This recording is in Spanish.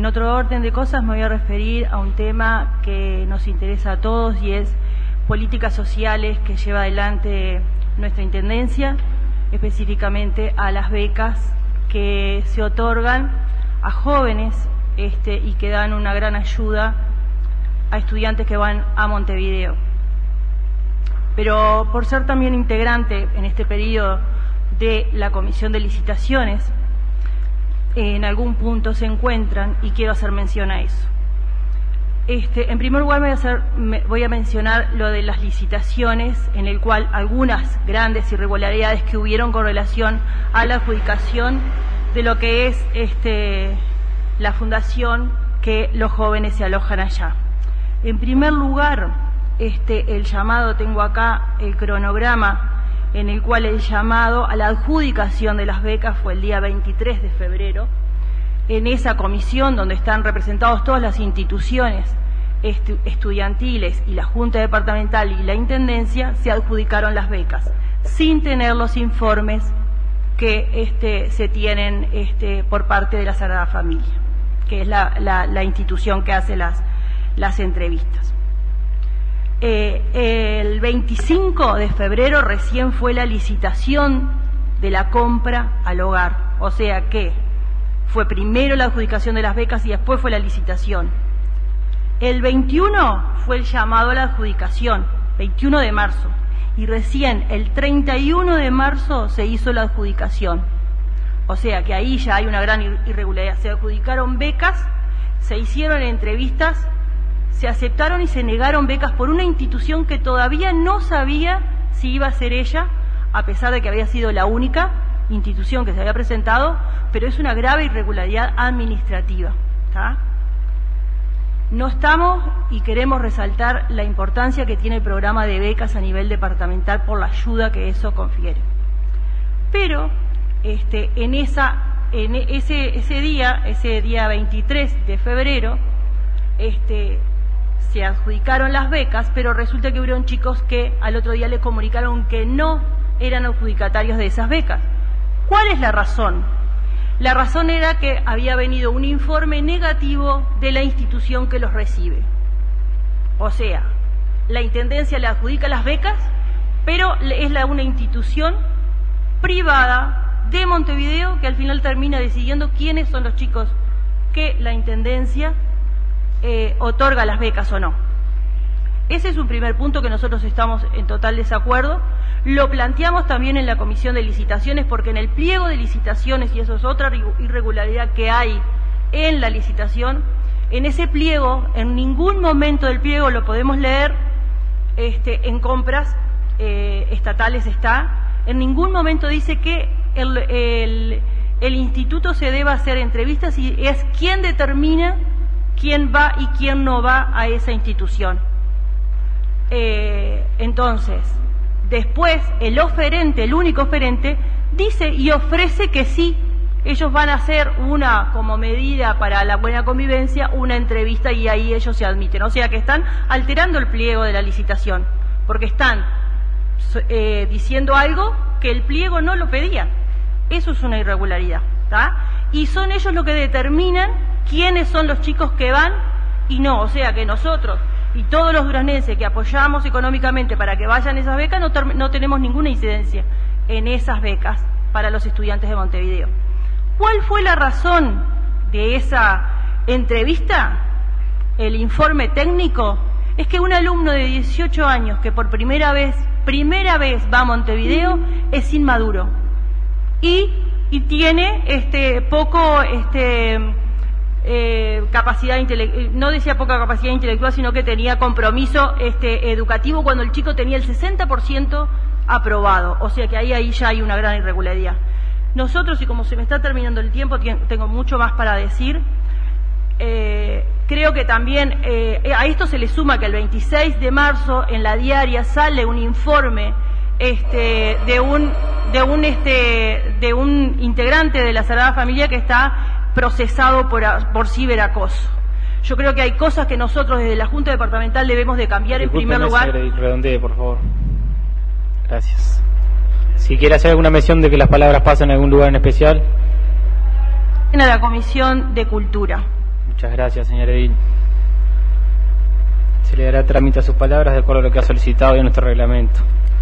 otro orden de cosas me voy a referir a un tema que nos interesa a todos y es políticas sociales que lleva adelante nuestra Intendencia, específicamente a las becas que se otorgan a jóvenes y que dan una gran ayuda a estudiantes que van a Montevideo. Pero por ser también integrante en este periodo de la Comisión de Licitaciones, en algún punto se encuentran y quiero hacer mención a eso. En primer lugar voy a mencionar lo de las licitaciones, en el cual algunas grandes irregularidades que hubieron con relación a la adjudicación de lo que es la fundación que los jóvenes se alojan allá. En primer lugar, el llamado, tengo acá el cronograma, en el cual el llamado a la adjudicación de las becas fue el día 23 de febrero. En esa comisión, donde están representados todas las instituciones estudiantiles y la Junta Departamental y la Intendencia, se adjudicaron las becas, sin tener los informes que se tienen por parte de la Sagrada Familia, que es la institución que hace las entrevistas. El 25 de febrero recién fue la licitación de la compra al hogar, o sea que fue primero la adjudicación de las becas y después fue la licitación. El 21 fue el llamado a la adjudicación, 21 de marzo, y recién el 31 de marzo se hizo la adjudicación. O sea que ahí ya hay una gran irregularidad. Se adjudicaron becas, se hicieron entrevistas, se aceptaron y se negaron becas por una institución que todavía no sabía si iba a ser ella, a pesar de que había sido la única institución que se había presentado, pero es una grave irregularidad administrativa, ¿tá? No estamos y queremos resaltar la importancia que tiene el programa de becas a nivel departamental por la ayuda que eso confiere. Pero ese día 23 de febrero, se adjudicaron las becas, pero resulta que hubieron chicos que al otro día les comunicaron que no eran adjudicatarios de esas becas. ¿Cuál es la razón? La razón era que había venido un informe negativo de la institución que los recibe. O sea, la Intendencia le adjudica las becas, pero es una institución privada de Montevideo que al final termina decidiendo quiénes son los chicos que la Intendencia otorga las becas o no. Ese es un primer punto que nosotros estamos en total desacuerdo. Lo planteamos también en la Comisión de Licitaciones, porque en el pliego de licitaciones, y eso es otra irregularidad que hay en la licitación, en ese pliego, en ningún momento del pliego lo podemos leer, en compras estatales en ningún momento dice que el instituto se deba hacer entrevistas y es quien determina quién va y quién no va a esa institución. Entonces, después el oferente, el único oferente, dice y ofrece que sí, ellos van a hacer como medida para la buena convivencia, una entrevista y ahí ellos se admiten. O sea que están alterando el pliego de la licitación, porque están diciendo algo que el pliego no lo pedía. Eso es una irregularidad, ¿tá? Y son ellos los que determinan quiénes son los chicos que van y no. O sea que nosotros y todos los duranenses que apoyamos económicamente para que vayan esas becas no tenemos ninguna incidencia en esas becas para los estudiantes de Montevideo. ¿Cuál fue la razón de esa entrevista? El informe técnico es que un alumno de 18 años que por primera vez va a Montevideo es inmaduro y tiene poco capacidad intelectual, no decía poca capacidad intelectual, sino que tenía compromiso educativo cuando el chico tenía el 60% aprobado. O sea que ahí ya hay una gran irregularidad. Nosotros, y como se me está terminando el tiempo, tengo mucho más para decir. Creo que también a esto se le suma que el 26 de marzo en la diaria sale un informe de un integrante de la Sagrada Familia que está procesado por ciberacoso. Yo creo que hay cosas que nosotros desde la Junta Departamental debemos de cambiar. En primer lugar. Redondee, por favor. Gracias. Si quiere hacer alguna mención de que las palabras pasan en algún lugar en especial. En la Comisión de Cultura. Muchas gracias, señor Edil. Se le dará trámite a sus palabras de acuerdo a lo que ha solicitado en nuestro reglamento.